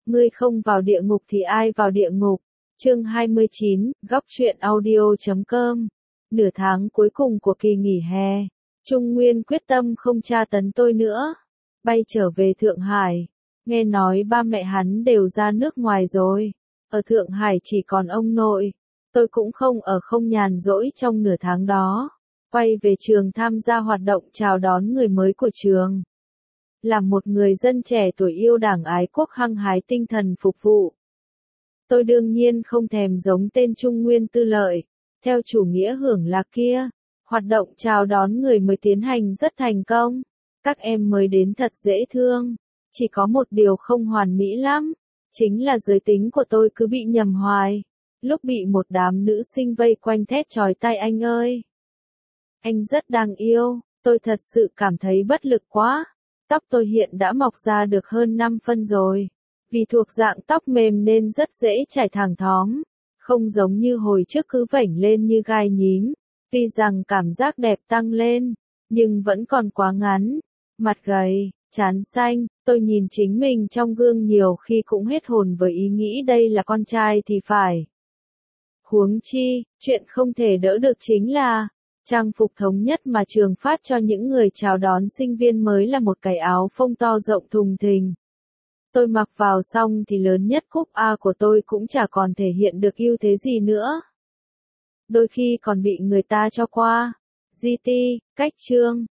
Ngươi không vào địa ngục thì ai vào địa ngục? Chương 29, góc truyện audio.com. Nửa tháng cuối cùng của kỳ nghỉ hè, Trung Nguyên quyết tâm không tra tấn tôi nữa. Bay trở về Thượng Hải. Nghe nói ba mẹ hắn đều ra nước ngoài rồi. Ở Thượng Hải chỉ còn ông nội. Tôi cũng không nhàn rỗi trong nửa tháng đó. Quay về trường tham gia hoạt động chào đón người mới của trường. Là một người dân trẻ tuổi yêu Đảng ái quốc hăng hái tinh thần phục vụ. Tôi đương nhiên không thèm giống tên Trung Nguyên Tư Lợi, theo chủ nghĩa hưởng lạc kia. Hoạt động chào đón người mới tiến hành rất thành công. Các em mới đến thật dễ thương. Chỉ có một điều không hoàn mỹ lắm, chính là giới tính của tôi cứ bị nhầm hoài. Lúc bị một đám nữ sinh vây quanh thét chói tai anh ơi. Anh rất đáng yêu, tôi thật sự cảm thấy bất lực quá. Tóc tôi hiện đã mọc ra được hơn 5 phân rồi. Vì thuộc dạng tóc mềm nên rất dễ chải thẳng thóm. Không giống như hồi trước cứ vảnh lên như gai nhím. Tuy rằng cảm giác đẹp tăng lên, nhưng vẫn còn quá ngắn. Mặt gầy, trán xanh, tôi nhìn chính mình trong gương nhiều khi cũng hết hồn với ý nghĩ đây là con trai thì phải. Huống chi, chuyện không thể đỡ được chính là, trang phục thống nhất mà trường phát cho những người chào đón sinh viên mới là một cái áo phông to rộng thùng thình. Tôi mặc vào xong thì lớn nhất cúp A của tôi cũng chả còn thể hiện được ưu thế gì nữa. Đôi khi còn bị người ta cho qua. GT, cách chương.